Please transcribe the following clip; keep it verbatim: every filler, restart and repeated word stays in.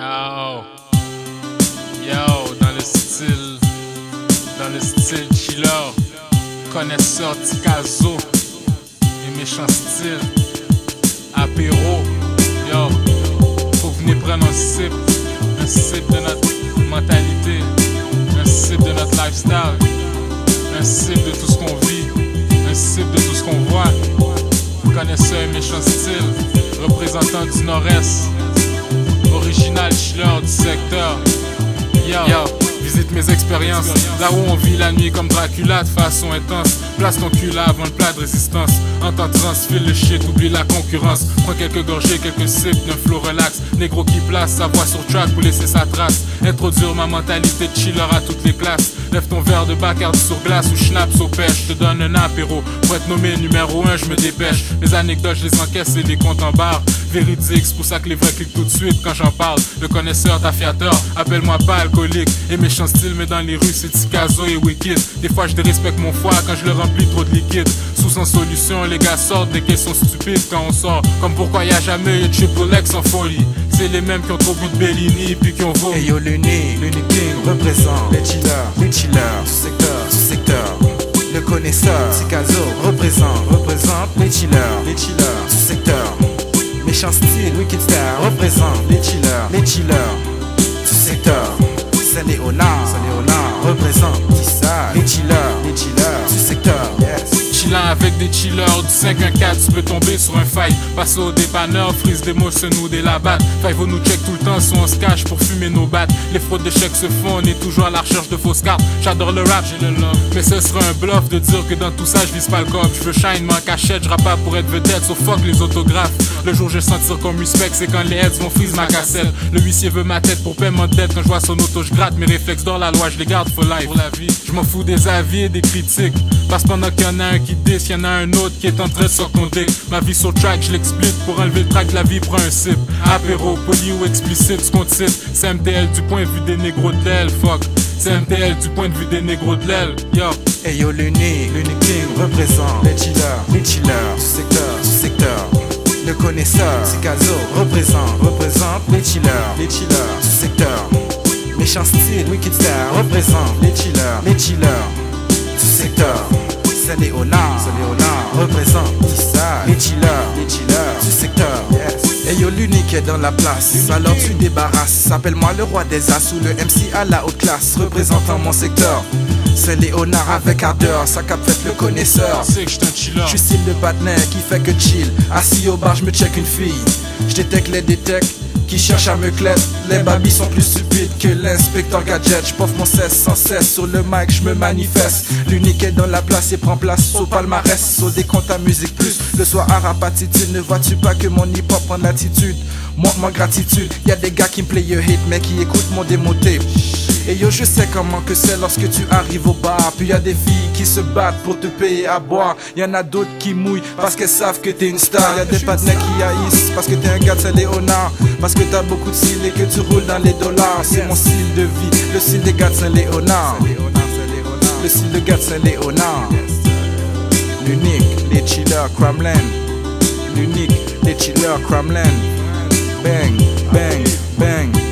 Yo, yo, dans le style, dans le style chiller, connaisseur Tikazo, et méchant style, apéro, yo, faut venir prendre un sip, un sip de notre mentalité, un sip de notre lifestyle, un sip de tout ce qu'on vit, un sip de tout ce qu'on voit, connaisseur et méchant style, représentant du Nord-Est. Original chiller du secteur. Yo, yo, visite mes expériences. Là où on vit la nuit comme Dracula de façon intense. Place ton cul là avant le plat de résistance. En temps transfile le shit, oublie la concurrence. Prends quelques gorgées, quelques sips d'un flow relax. Négro qui place sa voix sur track pour laisser sa trace. Introduire ma mentalité de chiller à toutes les places. Lève ton verre de Bacardi sur glace ou schnaps au pêche. Je te donne un apéro. Pour être nommé numéro un, je me dépêche. Les anecdotes, je les encaisse et les comptes en barre. Véridique, c'est pour ça que les vrais cliquent tout de suite quand j'en parle. Le connaisseur, t'affiateur, appelle-moi pas alcoolique. Et méchant style, mais dans les rues, c'est Tikazo et Wicked. Des fois, je dérespecte mon foie quand je le remplis trop de liquide. Sous sans solution, les gars sortent des questions stupides quand on sort. Comme pourquoi y'a jamais eu de triple X en folie. C'est les mêmes qui ont trop bu de Bellini puis qui ont vomi. Hey yo, l'unique, l'unique king représente les chillers, les chillers, du secteur, du secteur. Le connaisseur, Tikazo représente, représente les chillers, les chillers, du secteur. Méchant style, Wicked Star représente les chillers, les chillers du secteur. Saint-Léonard, Saint-Léonard représente Tissa, les chillers, les chillers du secteur. Yes. Chillant avec des chillers du cinq un quatre, tu peux tomber sur un fight. Passe au dépanneur, frise des mots, se nous des la batte. Five nous check tout le temps, si on se cache pour fumer nos battes. Les fraudes d'échecs se font, on est toujours à la recherche de fausses cartes. J'adore le rap, j'ai le love, mais ce serait un bluff de dire que dans tout ça je vise pas le cob. Je veux shine, mais en cachette, je rappe pas pour être vedette, so fuck les autographes. Le jour je sentir qu'on me respecte, c'est quand les heads vont freeze ma cassette. Le huissier veut ma tête pour paiement de dette. Quand je vois son auto, je gratte mes réflexes dans la loi, je les garde for life. Pour la vie, je m'en fous des avis et des critiques. Parce que pendant qu'il y en a un qui diss, y'en a un autre qui est en train de sortir ton dick. Ma vie sur track, je l'explique. Pour enlever le track, la vie prend un sip. Apéro, poli ou explicite, ce qu'on cite. C'est M T L du point de vue des négros de l'aile, fuck. C'est M T L du point de vue des négros de l'aile, yo. Hey yo, l'unique, l'unique king représente les chillers, les chillers du secteur, du secteur. Le connaisseur, Tikazo représente, représente les chillers, les chillers du secteur. Méchant style, Wicked Star représente les chillers, les chillers du secteur. Saint-Léonard, Saint-Léonard représente Tissa, les chillers, les chillers du secteur. Yes. Hey yo, l'unique est dans la place, alors tu débarrasses. Appelle-moi le roi des as ou le M C à la haute classe, représentant mon secteur. Saint-Léonard avec ardeur, ça cap fait le connaisseur. Je suis style de partenaire qui fait que chill. Assis au bar, je me check une fille. Je détecte les détectes qui cherchent à me clète. Les babys sont plus stupides que l'inspecteur Gadget. J'poffe mon cesse sans cesse, sur le mic je me manifeste. L'unique est dans la place et prend place au palmarès. Au décompte à musique plus, le soir à rap attitude. Ne vois-tu pas que mon hip hop prend l'attitude? Montre-moi gratitude, y'a des gars qui me play your hit mais qui écoutent mon démoté. Et yo, je sais comment que c'est lorsque tu arrives au bar. Puis y'a des filles qui se battent pour te payer à boire. Y'en a d'autres qui mouillent parce qu'elles savent que t'es une star. Y'a des partenaires qui haïssent parce que t'es un gars de Saint-Léonard. Parce que t'as beaucoup de style et que tu roules dans les dollars. C'est mon style de vie, le style des gars de Saint-Léonard. Le style de gars de Saint-Léonard. L'unique, les chillers Kremlin. L'unique, les chillers Kremlin. Bang, bang, bang.